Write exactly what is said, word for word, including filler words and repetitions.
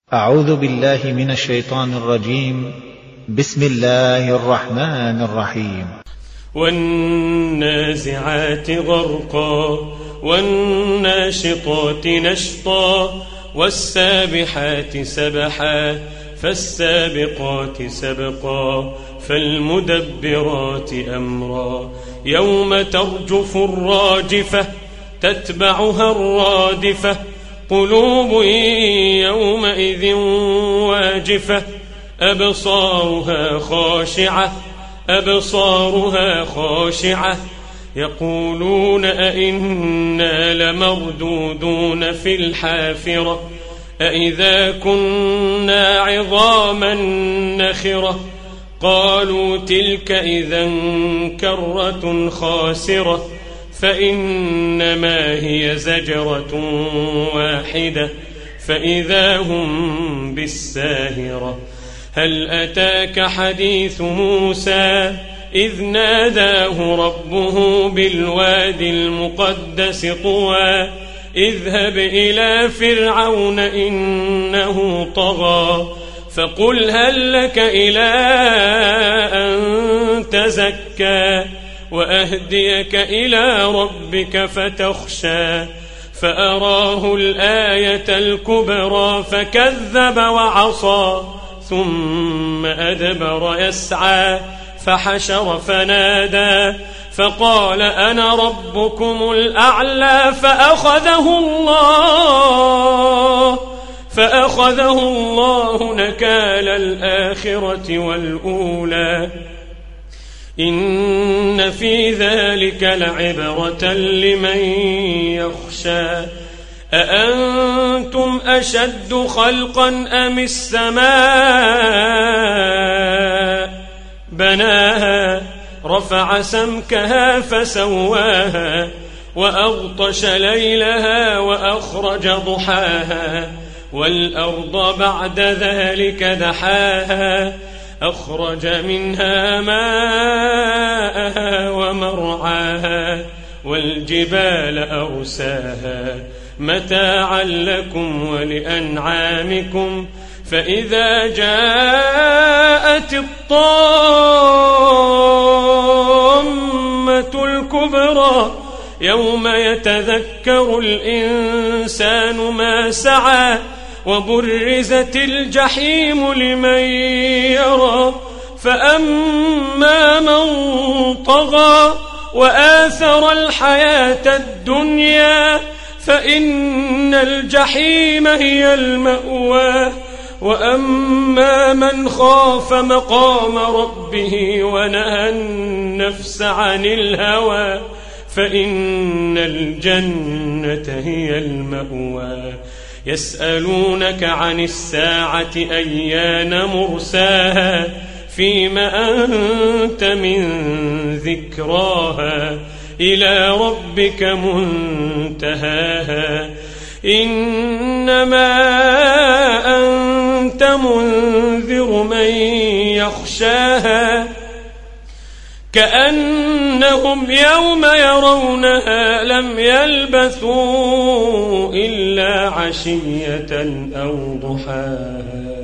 أعوذ بالله من الشيطان الرجيم. بسم الله الرحمن الرحيم. والنازعات غرقا والناشطات نشطا والسابحات سبحا فالسابقات سبقا فالمدبرات أمرا يوم ترجف الراجفة تتبعها الرادفة قلوب يومئذ واجفة أبصارها خاشعة أبصارها خاشعة يقولون أئنا لمردودون في الحافرة أئذا كنا عظاما نخرة قالوا تلك إذا كرة خاسرة فإنما هي زجرة واحدة فإذا هم بالساهرة هل أتاك حديث موسى إذ ناداه ربه بالوادي المقدس طوى اذهب إلى فرعون إنه طغى فقل هل لك إلى أن تزكى وأهديك إلى ربك فتخشى فأراه الآية الكبرى فكذب وعصى ثم أدبر يسعى فحشر فنادى فقال أنا ربكم الأعلى فأخذه الله فأخذه الله نكال الآخرة والأولى إن في ذلك لعبرة لمن يخشى أأنتم أشد خلقا أم السماء بناها رفع سمكها فسواها وأغطش ليلها وأخرج ضحاها والأرض بعد ذلك دحاها أخرج منها ماءها ومرعاها والجبال أرساها متاعا لكم ولأنعامكم فإذا جاءت الطامة الكبرى يوم يتذكر الإنسان ما سعى وبرزت الجحيم لمن يرى فأما من طغى وآثر الحياة الدنيا فإن الجحيم هي المأوى وأما من خاف مقام ربه ونهى النفس عن الهوى فإن الجنة هي المأوى يسألونك عن الساعة أيان مرساها فيم أنت من ذكراها إلى ربك منتهاها إنما أنت منذر من يخشاها كأنهم يوم يرونها لم يلبثوا إلا عشية أو ضحاها.